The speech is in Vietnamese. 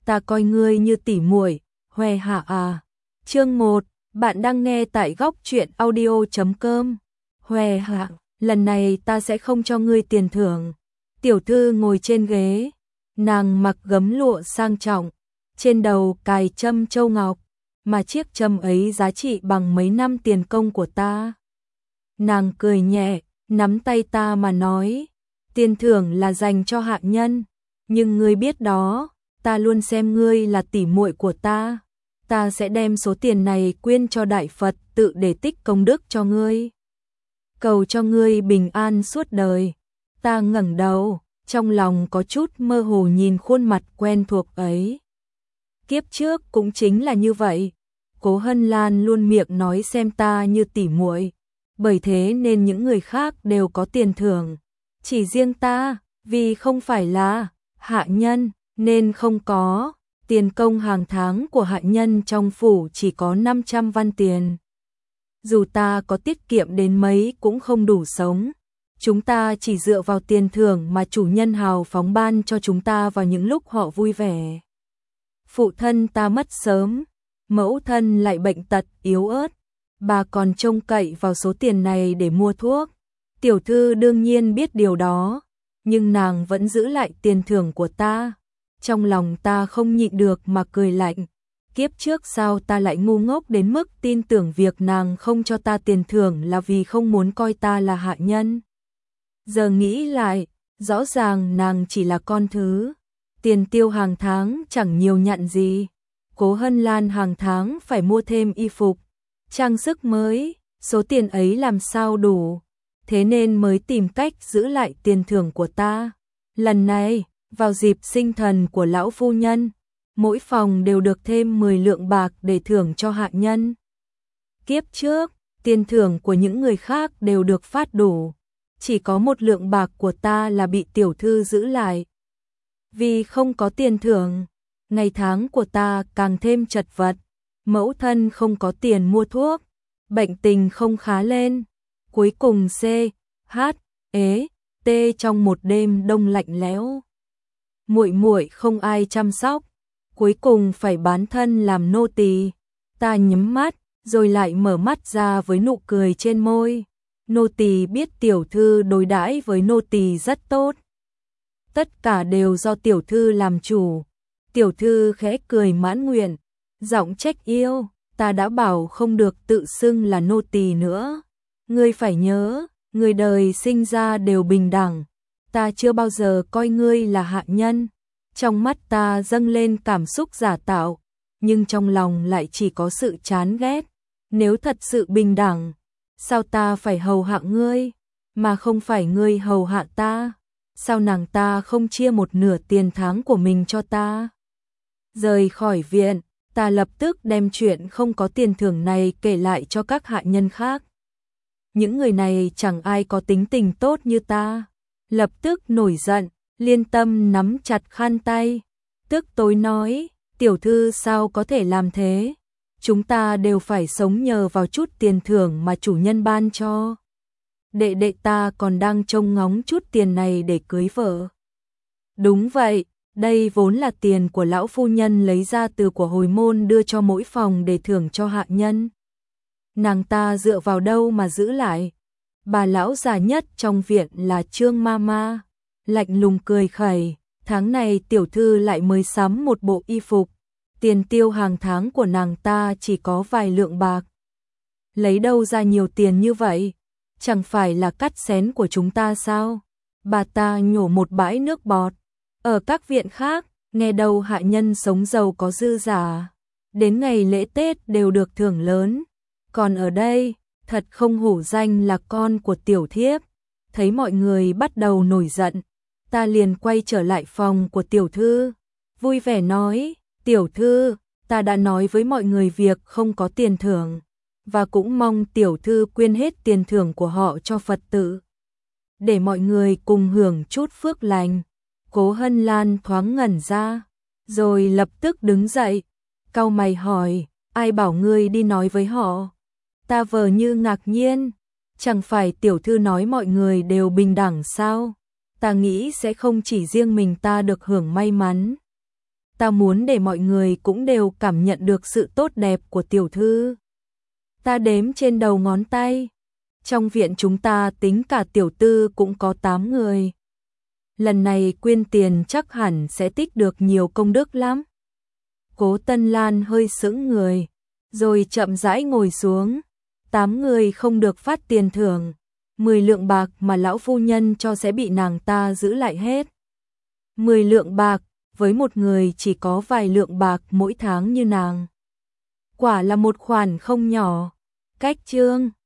ta coi ngươi như tỉ muội, hoe hạ à. Chương 1, bạn đang nghe tại góc truyện audio.com. Hoe hạ, lần này ta sẽ không cho ngươi tiền thưởng. Tiểu thư ngồi trên ghế, nàng mặc gấm lụa sang trọng, trên đầu cài châm châu ngọc, mà chiếc châm ấy giá trị bằng mấy năm tiền công của ta. Nàng cười nhẹ, nắm tay ta mà nói, tiền thưởng là dành cho hạ nhân, nhưng ngươi biết đó, ta luôn xem ngươi là tỉ muội của ta. Ta sẽ đem số tiền này quyên cho Đại Phật tự để tích công đức cho ngươi. Cầu cho ngươi bình an suốt đời. Ta ngẩng đầu, trong lòng có chút mơ hồ nhìn khuôn mặt quen thuộc ấy. Kiếp trước cũng chính là như vậy. Cố Hân Lan luôn miệng nói xem ta như tỉ muội, bởi thế nên những người khác đều có tiền thưởng. Chỉ riêng ta, vì không phải là hạ nhân, nên không có. Tiền công hàng tháng của hạ nhân trong phủ chỉ có 500 văn tiền. Dù ta có tiết kiệm đến mấy cũng không đủ sống. Chúng ta chỉ dựa vào tiền thưởng mà chủ nhân hào phóng ban cho chúng ta vào những lúc họ vui vẻ. Phụ thân ta mất sớm, mẫu thân lại bệnh tật yếu ớt, bà còn trông cậy vào số tiền này để mua thuốc. Tiểu thư đương nhiên biết điều đó, nhưng nàng vẫn giữ lại tiền thưởng của ta. Trong lòng ta không nhịn được mà cười lạnh. Kiếp trước sao ta lại ngu ngốc đến mức tin tưởng việc nàng không cho ta tiền thưởng là vì không muốn coi ta là hạ nhân. Giờ nghĩ lại, rõ ràng nàng chỉ là con thứ. Tiền tiêu hàng tháng chẳng nhiều nhặn gì. Cố Hân Lan hàng tháng phải mua thêm y phục, trang sức mới, số tiền ấy làm sao đủ. Thế nên mới tìm cách giữ lại tiền thưởng của ta. Lần này, vào dịp sinh thần của lão phu nhân, mỗi phòng đều được thêm 10 lượng bạc để thưởng cho hạ nhân. Kiếp trước, tiền thưởng của những người khác đều được phát đủ, chỉ có 1 lượng bạc của ta là bị tiểu thư giữ lại. Vì không có tiền thưởng, ngày tháng của ta càng thêm chật vật, mẫu thân không có tiền mua thuốc, bệnh tình không khá lên, cuối cùng C, H, ế, T trong một đêm đông lạnh lẽo. Muội muội không ai chăm sóc, cuối cùng phải bán thân làm nô tỳ. Ta nhắm mắt, rồi lại mở mắt ra với nụ cười trên môi. Nô tỳ biết tiểu thư đối đãi với nô tỳ rất tốt. Tất cả đều do tiểu thư làm chủ. Tiểu thư khẽ cười mãn nguyện, giọng trách yêu, ta đã bảo không được tự xưng là nô tỳ nữa. Ngươi phải nhớ, người đời sinh ra đều bình đẳng. Ta chưa bao giờ coi ngươi là hạ nhân. Trong mắt ta dâng lên cảm xúc giả tạo, nhưng trong lòng lại chỉ có sự chán ghét. Nếu thật sự bình đẳng, sao ta phải hầu hạ ngươi, mà không phải ngươi hầu hạ ta? Sao nàng ta không chia 1/2 tiền tháng của mình cho ta? Rời khỏi viện, ta lập tức đem chuyện không có tiền thưởng này kể lại cho các hạ nhân khác. Những người này chẳng ai có tính tình tốt như ta. Lập tức nổi giận, Liên Tâm nắm chặt khăn tay, tức tối nói, tiểu thư sao có thể làm thế? Chúng ta đều phải sống nhờ vào chút tiền thưởng mà chủ nhân ban cho. Đệ đệ ta còn đang trông ngóng chút tiền này để cưới vợ. Đúng vậy, đây vốn là tiền của lão phu nhân lấy ra từ của hồi môn đưa cho mỗi phòng để thưởng cho hạ nhân. Nàng ta dựa vào đâu mà giữ lại? Bà lão già nhất trong viện là Trương Mama, lạnh lùng cười khẩy, tháng này tiểu thư lại mới sắm 1 bộ y phục, tiền tiêu hàng tháng của nàng ta chỉ có vài lượng bạc. Lấy đâu ra nhiều tiền như vậy? Chẳng phải là cắt xén của chúng ta sao? Bà ta nhổ một bãi nước bọt. Ở các viện khác, nghe đâu hạ nhân sống giàu có dư giả, đến ngày lễ Tết đều được thưởng lớn. Còn ở đây, thật không hổ danh là con của tiểu thiếp. Thấy mọi người bắt đầu nổi giận, ta liền quay trở lại phòng của tiểu thư, vui vẻ nói, tiểu thư, ta đã nói với mọi người việc không có tiền thưởng, và cũng mong tiểu thư quyên hết tiền thưởng của họ cho Phật tử, để mọi người cùng hưởng chút phước lành. Cố Hân Lan thoáng ngẩn ra, rồi lập tức đứng dậy, cau mày hỏi, ai bảo ngươi đi nói với họ? Ta vờ như ngạc nhiên, chẳng phải tiểu thư nói mọi người đều bình đẳng sao? Ta nghĩ sẽ không chỉ riêng mình ta được hưởng may mắn. ta muốn để mọi người cũng đều cảm nhận được sự tốt đẹp của tiểu thư. Ta đếm trên đầu ngón tay. Trong viện chúng ta tính cả tiểu tư cũng có 8 người. Lần này quyên tiền chắc hẳn sẽ tích được nhiều công đức lắm. Cố Tân Lan hơi sững người, rồi chậm rãi ngồi xuống. 8 người không được phát tiền thưởng. 10 lượng bạc mà lão phu nhân cho sẽ bị nàng ta giữ lại hết. 10 lượng bạc, với một người chỉ có vài lượng bạc mỗi tháng như nàng. Quả là một khoản không nhỏ. Cách chương